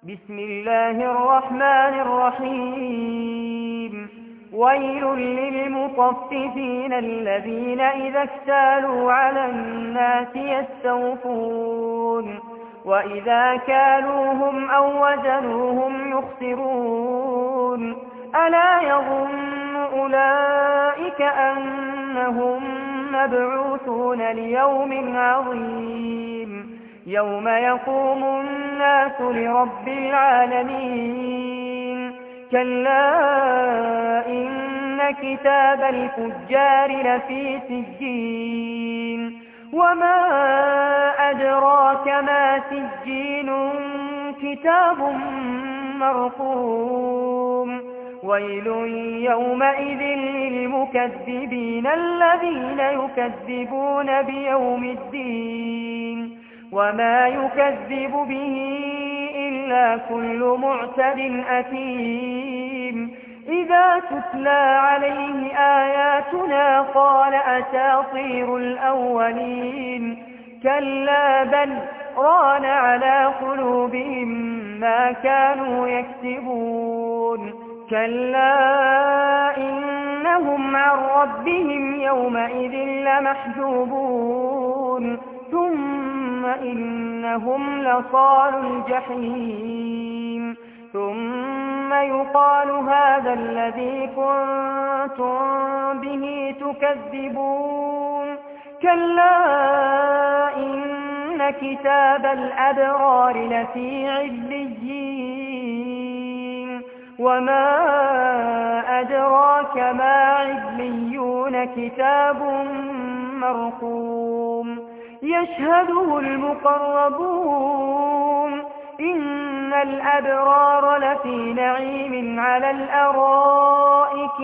بسم الله الرحمن الرحيم. ويل للمطففين الذين إذا اكتالوا على الناس يستوفون وإذا كالوهم أو وزنوهم يخسرون ألا يظن أولئك أنهم مبعوثون ليوم عظيم يوم يقوم الناس لرب العالمين كلا إن كتاب الفجار لفي سجين وما أدراك ما سجين كتاب مرقوم ويل يومئذ للمكذبين الذين يكذبون بيوم الدين وما يكذب به إلا كل معتد أثيم إذا تتلى عليه آياتنا قال أساطير الأولين كلا بل ران على قلوبهم ما كانوا يكسبون كلا إنهم عن ربهم يومئذ لمحجوبون ثم إنهم لصال الجحيم ثم يقال هذا الذي كنتم به تكذبون كلا إن كتاب الأبرار لفي عليين وما أدراك ما عليون كتاب مرقوم يشهده المقربون إن الأبرار لفي نعيم على الأرائك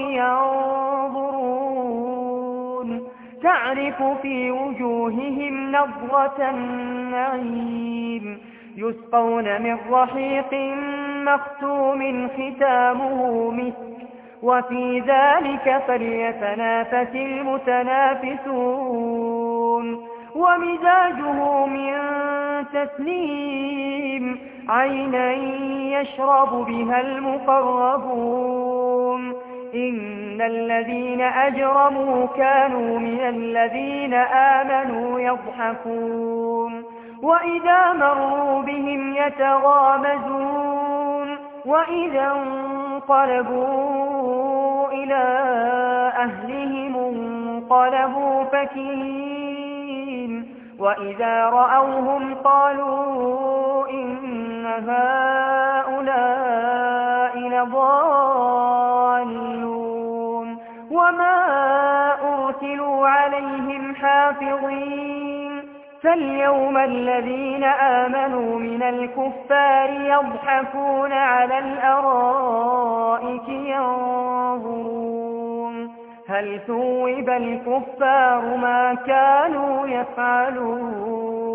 ينظرون تعرف في وجوههم نضرة النعيم يسقون من رحيق مختوم ختامه مسك وفي ذلك فليتنافس المتنافسون ومزاجه من تسنيم عينا يشرب بها المقربون إن الذين أجرموا كانوا من الذين آمنوا يضحكون وإذا مروا بهم يتغامزون وإذا انقلبوا إلى أهلهم انقلبوا فكين وإذا رأوهم قالوا إن هؤلاء لضالون وما أرسلوا عليهم حافظين فاليوم الذين آمنوا من الكفار يضحكون على الأرائك ينظرون هل ثوب الكفار ما كانوا يفعلون